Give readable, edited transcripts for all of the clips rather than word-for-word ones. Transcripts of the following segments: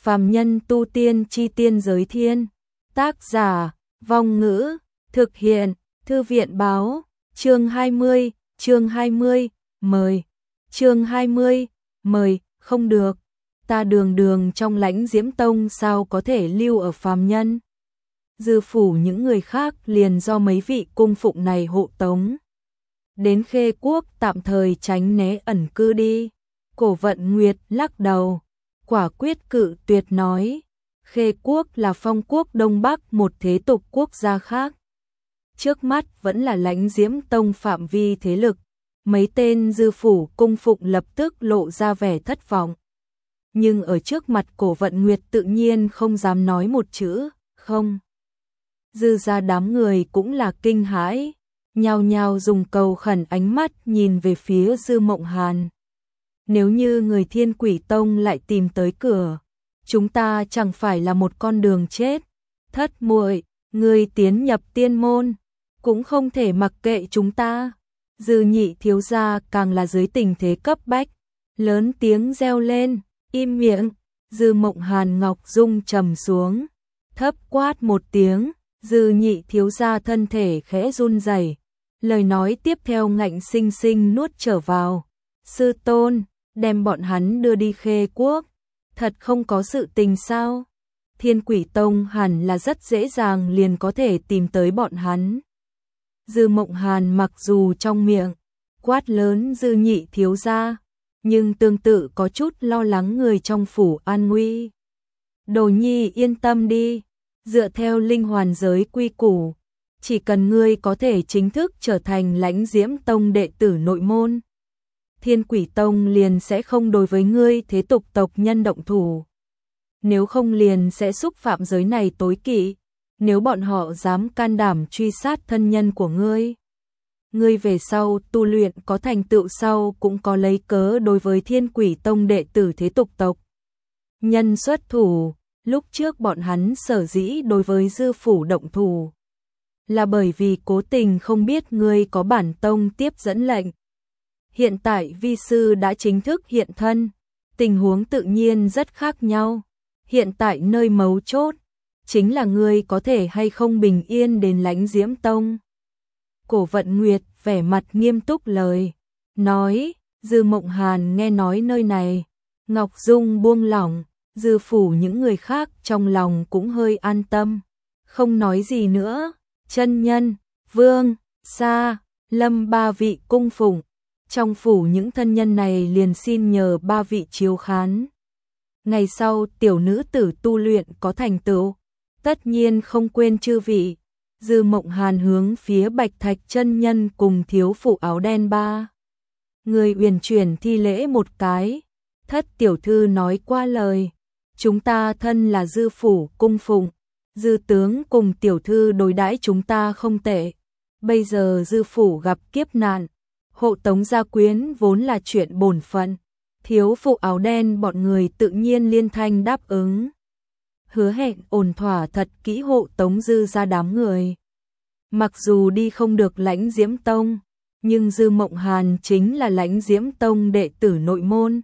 Phàm nhân tu tiên chi tiên giới thiên. Tác giả, Vong Ngữ, thực hiện, Thư viện báo, chương 20, mời. Chương 20, mời, không được. Ta đường trong Lãnh Diễm Tông sao có thể lưu ở phàm nhân. Dư phủ những người khác liền do mấy vị cung phụng này hộ tống. Đến Khê Quốc tạm thời tránh né ẩn cư đi. Cổ Vận Nguyệt lắc đầu, quả quyết cự tuyệt nói, Khê Quốc là phong quốc Đông Bắc một thế tục quốc gia khác. Trước mắt vẫn là Lãnh Diễm Tông phạm vi thế lực, mấy tên dư phủ cung phụng lập tức lộ ra vẻ thất vọng. Nhưng ở trước mặt Cổ Vận Nguyệt tự nhiên không dám nói một chữ, không. Dư ra đám người cũng là kinh hãi, nhao nhao dùng cầu khẩn ánh mắt nhìn về phía Dư Mộng Hàn. Nếu như người Thiên Quỷ Tông lại tìm tới cửa, chúng ta chẳng phải là một con đường chết. Thất muội, người tiến nhập tiên môn, cũng không thể mặc kệ chúng ta. Dư Nhị thiếu gia càng là dưới tình thế cấp bách, lớn tiếng reo lên, im miệng. Dư Mộng Hàn ngọc dung trầm xuống, thấp quát một tiếng, Dư Nhị thiếu gia thân thể khẽ run rẩy, lời nói tiếp theo ngạnh sinh sinh nuốt trở vào. Sư tôn, đem bọn hắn đưa đi Khê Quốc, thật không có sự tình sao? Thiên Quỷ Tông hẳn là rất dễ dàng liền có thể tìm tới bọn hắn. Dư Mộng Hàn mặc dù trong miệng quát lớn Dư Nhị thiếu gia, nhưng tương tự có chút lo lắng người trong phủ an nguy. Đồ nhi yên tâm đi, dựa theo linh hoàn giới quy củ, chỉ cần ngươi có thể chính thức trở thành Lãnh Diễm Tông đệ tử nội môn, Thiên Quỷ Tông liền sẽ không đối với ngươi thế tục tộc nhân động thủ. Nếu không liền sẽ xúc phạm giới này tối kỵ, nếu bọn họ dám can đảm truy sát thân nhân của ngươi. Ngươi về sau tu luyện có thành tựu sau cũng có lấy cớ đối với Thiên Quỷ Tông đệ tử thế tục tộc nhân xuất thủ. Lúc trước bọn hắn sở dĩ đối với Dư phủ động thủ, là bởi vì cố tình không biết ngươi có bản tông tiếp dẫn lệnh. Hiện tại vi sư đã chính thức hiện thân, tình huống tự nhiên rất khác nhau. Hiện tại nơi mấu chốt chính là ngươi có thể hay không bình yên đến Lãnh Diễm Tông. Cổ Vận Nguyệt vẻ mặt nghiêm túc lời nói. Dư Mộng Hàn nghe nói nơi này, ngọc dung buông lỏng, Dư phủ những người khác trong lòng cũng hơi an tâm, không nói gì nữa. Chân nhân, Vương, Sa, Lâm ba vị cung phụng, trong phủ những thân nhân này liền xin nhờ ba vị chiếu khán. Ngày sau tiểu nữ tử tu luyện có thành tựu, tất nhiên không quên chư vị. Dư Mộng Hàn hướng phía Bạch Thạch chân nhân cùng thiếu phụ áo đen ba người uyển chuyển thi lễ một cái. Thất tiểu thư nói qua lời, chúng ta thân là Dư phủ cung phụng, Dư tướng cùng tiểu thư đối đãi chúng ta không tệ. Bây giờ Dư phủ gặp kiếp nạn, hộ tống gia quyến vốn là chuyện bổn phận. Thiếu phụ áo đen bọn người tự nhiên liên thanh đáp ứng, hứa hẹn ổn thỏa thật kỹ hộ tống Dư ra đám người. Mặc dù đi không được Lãnh Diễm Tông, nhưng Dư Mộng Hàn chính là Lãnh Diễm Tông đệ tử nội môn.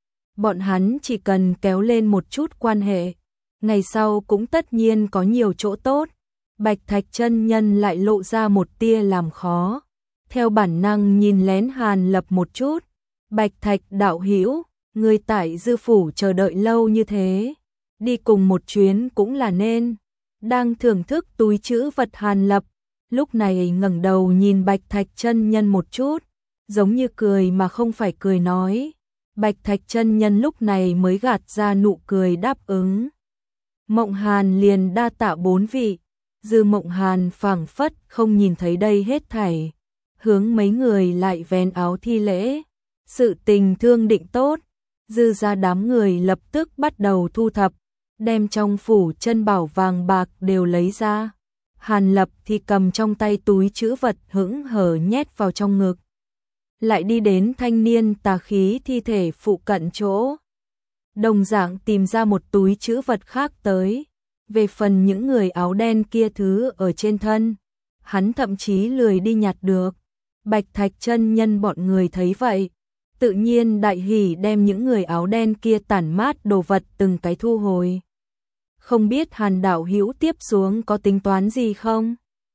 Bọn hắn chỉ cần kéo lên một chút quan hệ, ngày sau cũng tất nhiên có nhiều chỗ tốt. Bạch Thạch chân nhân lại lộ ra một tia làm khó, theo bản năng nhìn lén Hàn Lập một chút. Bạch Thạch đạo hữu, người tại Dư phủ chờ đợi lâu như thế, đi cùng một chuyến cũng là nên. Đang thưởng thức túi trữ vật Hàn Lập lúc này ngẩng đầu nhìn Bạch Thạch chân nhân một chút, giống như cười mà không phải cười nói. Bạch Thạch chân nhân lúc này mới gạt ra nụ cười đáp ứng. Mộng Hàn liền đa tạ bốn vị. Dư Mộng Hàn phảng phất không nhìn thấy đây hết thảy, hướng mấy người lại vén áo thi lễ. Sự tình thương định tốt, Dư ra đám người lập tức bắt đầu thu thập, đem trong phủ chân bảo vàng bạc đều lấy ra. Hàn Lập thì cầm trong tay túi trữ vật hững hờ nhét vào trong ngực, lại đi đến thanh niên tà khí thi thể phụ cận chỗ, đồng dạng tìm ra một túi trữ vật khác tới. Về phần những người áo đen kia thứ ở trên thân, hắn thậm chí lười đi nhặt được. Bạch Thạch chân nhân bọn người thấy vậy, tự nhiên đại hỉ đem những người áo đen kia tản mát đồ vật từng cái thu hồi. Không biết Hàn đạo hữu tiếp xuống có tính toán gì không?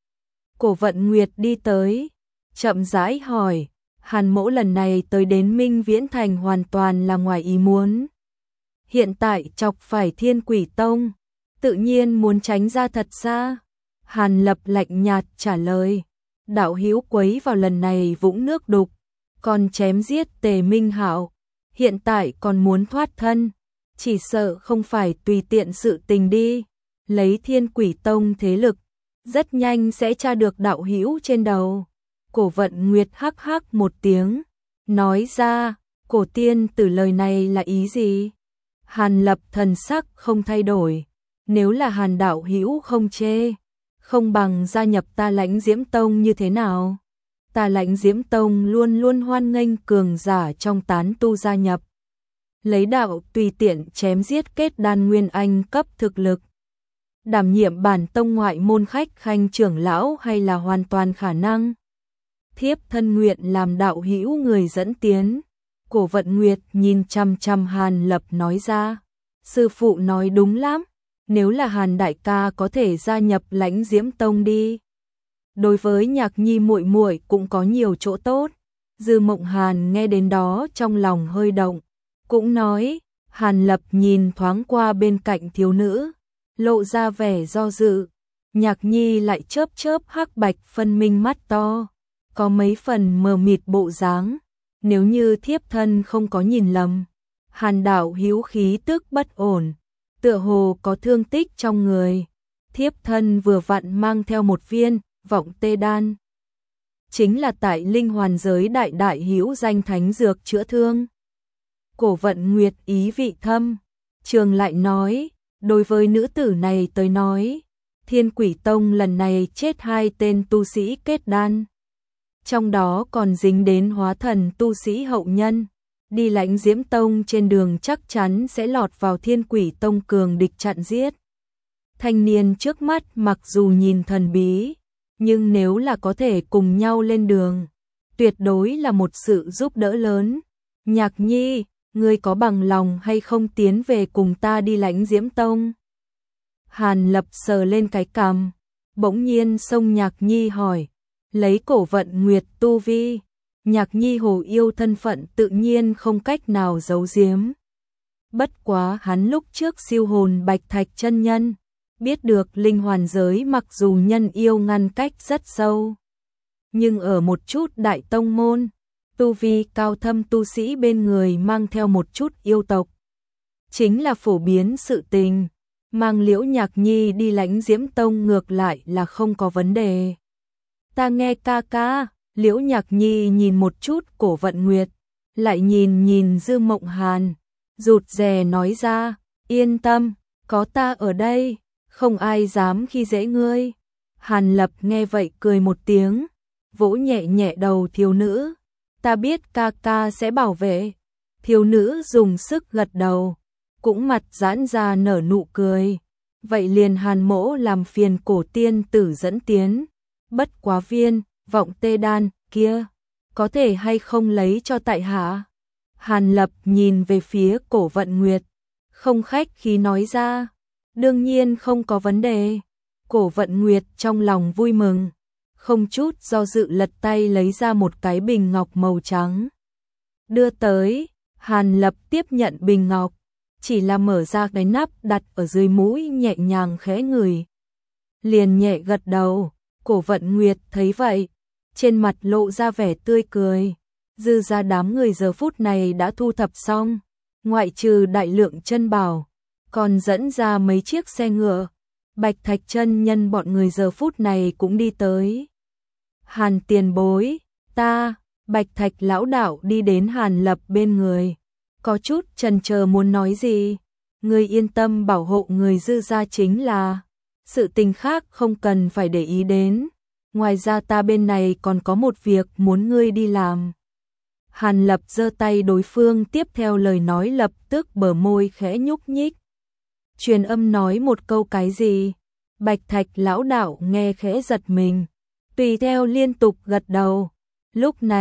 Cổ Vận Nguyệt đi tới, chậm rãi hỏi, Hàn mỗ lần này tới đến Minh Viễn Thành hoàn toàn là ngoài ý muốn. Hiện tại chọc phải Thiên Quỷ Tông, tự nhiên muốn tránh ra thật xa. Hàn Lập lạnh nhạt trả lời, đạo hữu quấy vào lần này vũng nước đục, còn chém giết Tề Minh Hạo, hiện tại còn muốn thoát thân, chỉ sợ không phải tùy tiện sự tình đi, lấy Thiên Quỷ Tông thế lực, rất nhanh sẽ tra được đạo hữu trên đầu. Cổ Vận Nguyệt hắc hắc một tiếng, nói ra, cổ tiên tử lời này là ý gì? Hàn Lập thần sắc không thay đổi, nếu là Hàn đạo hữu không chê, không bằng gia nhập ta Lãnh Diễm Tông như thế nào? Ta Lãnh Diễm Tông luôn luôn hoan nghênh cường giả trong tán tu gia nhập. Lấy đạo tùy tiện chém giết kết đan nguyên anh cấp thực lực. Đảm nhiệm bản tông ngoại môn khách khanh trưởng lão hay là hoàn toàn khả năng. Thiếp thân nguyện làm đạo hữu người dẫn tiến. Cổ Vận Nguyệt nhìn chăm chăm Hàn Lập nói ra. Sư phụ nói đúng lắm, nếu là Hàn đại ca có thể gia nhập Lãnh Diễm Tông đi. Đối với Nhạc Nhi muội muội cũng có nhiều chỗ tốt. Dư Mộng Hàn nghe đến đó trong lòng hơi động, cũng nói. Hàn Lập nhìn thoáng qua bên cạnh thiếu nữ, lộ ra vẻ do dự. Nhạc Nhi lại chớp chớp hắc bạch phân minh mắt to, có mấy phần mờ mịt bộ dáng. Nếu như thiếp thân không có nhìn lầm, Hàn đạo hữu khí tức bất ổn, tựa hồ có thương tích trong người. Thiếp thân vừa vặn mang theo một viên vọng tê đan, chính là tại linh hoàn giới đại đại hữu danh thánh dược chữa thương. Cổ Vận Nguyệt ý vị thâm, trường lại nói, đối với nữ tử này tới nói, Thiên Quỷ Tông lần này chết 2 tên tu sĩ kết đan. Trong đó còn dính đến hóa thần tu sĩ hậu nhân, đi Lãnh Diễm Tông trên đường chắc chắn sẽ lọt vào Thiên Quỷ Tông cường địch chặn giết. Thanh niên trước mắt mặc dù nhìn thần bí, nhưng nếu là có thể cùng nhau lên đường, tuyệt đối là một sự giúp đỡ lớn. Nhạc Nhi, ngươi có bằng lòng hay không tiến về cùng ta đi Lãnh Diễm Tông? Hàn Lập sờ lên cái cằm, bỗng nhiên xông Nhạc Nhi hỏi, lấy Cổ Vận Nguyệt tu vi, Nhạc Nhi hồ yêu thân phận tự nhiên không cách nào giấu giếm. Bất quá hắn lúc trước siêu hồn Bạch Thạch chân nhân, biết được linh hoàn giới mặc dù nhân yêu ngăn cách rất sâu, nhưng ở một chút đại tông môn, tu vi cao thâm tu sĩ bên người mang theo một chút yêu tộc, chính là phổ biến sự tình. Mang Liễu Nhạc Nhi đi Lãnh Diễm Tông ngược lại là không có vấn đề. Ta nghe ca ca. Liễu Nhạc Nhi nhìn một chút Cổ Vận Nguyệt, lại nhìn Dư Mộng Hàn, rụt rè nói ra, yên tâm, có ta ở đây, không ai dám khi dễ ngươi. Hàn Lập nghe vậy cười một tiếng, vỗ nhẹ nhẹ đầu thiếu nữ, ta biết ca ca sẽ bảo vệ. Thiếu nữ dùng sức gật đầu, cũng mặt giãn ra nở nụ cười. Vậy liền Hàn mỗ làm phiền cổ tiên tử dẫn tiến, bất quá viên vọng tê đan kia, có thể hay không lấy cho tại hạ? Hàn Lập nhìn về phía Cổ Vận Nguyệt, không khách khí nói ra, đương nhiên không có vấn đề. Cổ Vận Nguyệt trong lòng vui mừng, không chút do dự lật tay lấy ra một cái bình ngọc màu trắng. Đưa tới, Hàn Lập tiếp nhận bình ngọc, chỉ là mở ra cái nắp đặt ở dưới mũi nhẹ nhàng khẽ ngửi. Liền nhẹ gật đầu. Cổ Vận Nguyệt thấy vậy, trên mặt lộ ra vẻ tươi cười. Dư ra đám người giờ phút này đã thu thập xong, ngoại trừ đại lượng chân bảo, còn dẫn ra mấy chiếc xe ngựa. Bạch Thạch chân nhân bọn người giờ phút này cũng đi tới. Hàn tiền bối, ta, Bạch Thạch lão đạo đi đến Hàn Lập bên người, có chút chần chờ muốn nói gì. Người yên tâm bảo hộ người dư ra chính là, sự tình khác không cần phải để ý đến. Ngoài ra ta bên này còn có một việc muốn ngươi đi làm. Hàn Lập giơ tay đối phương tiếp theo lời nói lập tức bờ môi khẽ nhúc nhích. Truyền âm nói một câu cái gì? Bạch Thạch lão đạo nghe khẽ giật mình, tùy theo liên tục gật đầu. Lúc này,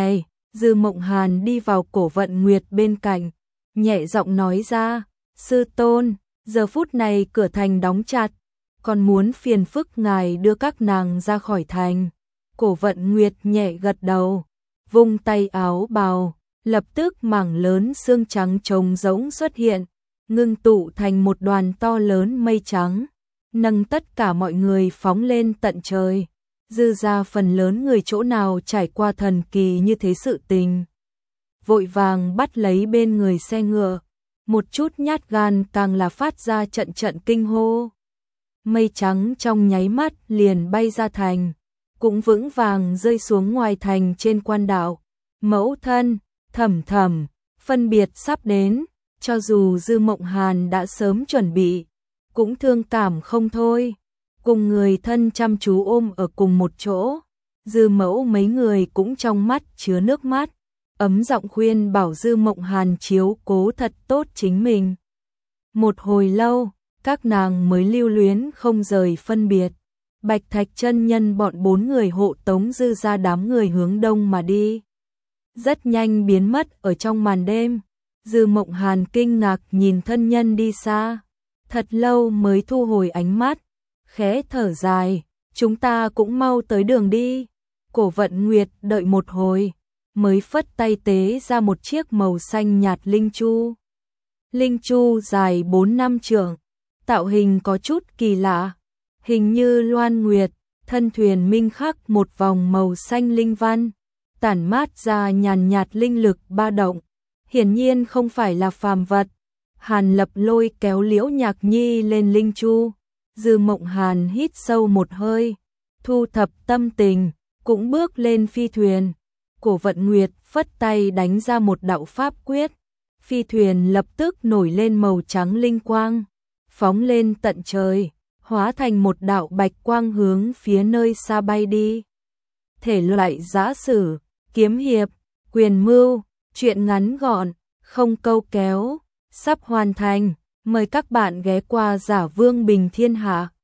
Dư Mộng Hàn đi vào Cổ Vận Nguyệt bên cạnh, nhẹ giọng nói ra, sư tôn, giờ phút này cửa thành đóng chặt, còn muốn phiền phức ngài đưa các nàng ra khỏi thành. Cổ Vận Nguyệt nhẹ gật đầu, vung tay áo bào, lập tức mảng lớn xương trắng trống rỗng xuất hiện, ngưng tụ thành một đoàn to lớn mây trắng, nâng tất cả mọi người phóng lên tận trời. Dư ra phần lớn người chỗ nào trải qua thần kỳ như thế sự tình. Vội vàng bắt lấy bên người xe ngựa, một chút nhát gan càng là phát ra trận trận kinh hô. Mây trắng trong nháy mắt liền bay ra thành, cũng vững vàng rơi xuống ngoài thành trên quan đạo. Mẫu thân, Thẩm Thẩm, phân biệt sắp đến, cho dù Dư Mộng Hàn đã sớm chuẩn bị, cũng thương cảm không thôi. Cùng người thân chăm chú ôm ở cùng một chỗ, Dư Mẫu mấy người cũng trong mắt chứa nước mắt, ấm giọng khuyên bảo Dư Mộng Hàn chiếu cố thật tốt chính mình. Một hồi lâu, các nàng mới lưu luyến không rời phân biệt. Bạch Thạch chân nhân bọn 4 người hộ tống Dư ra đám người hướng đông mà đi. Rất nhanh biến mất ở trong màn đêm. Dư Mộng Hàn kinh ngạc nhìn thân nhân đi xa, thật lâu mới thu hồi ánh mắt, khẽ thở dài, chúng ta cũng mau tới đường đi. Cổ Vận Nguyệt đợi một hồi, mới phất tay tế ra một chiếc màu xanh nhạt linh chu. Linh chu dài 4-5 trượng, tạo hình có chút kỳ lạ, hình như loan nguyệt, thân thuyền minh khắc một vòng màu xanh linh văn, tản mát ra nhàn nhạt linh lực ba động, hiển nhiên không phải là phàm vật. Hàn Lập Lôi kéo Liễu Nhạc Nhi lên linh chu, Dư Mộng Hàn hít sâu một hơi, thu thập tâm tình, cũng bước lên phi thuyền. Cổ Vận Nguyệt phất tay đánh ra một đạo pháp quyết, phi thuyền lập tức nổi lên màu trắng linh quang, phóng lên tận trời, hóa thành một đạo bạch quang hướng phía nơi xa bay đi. Thể loại giã sử, kiếm hiệp, quyền mưu, truyện ngắn gọn, không câu kéo, sắp hoàn thành. Mời các bạn ghé qua Giả Vương Bình Thiên Hạ.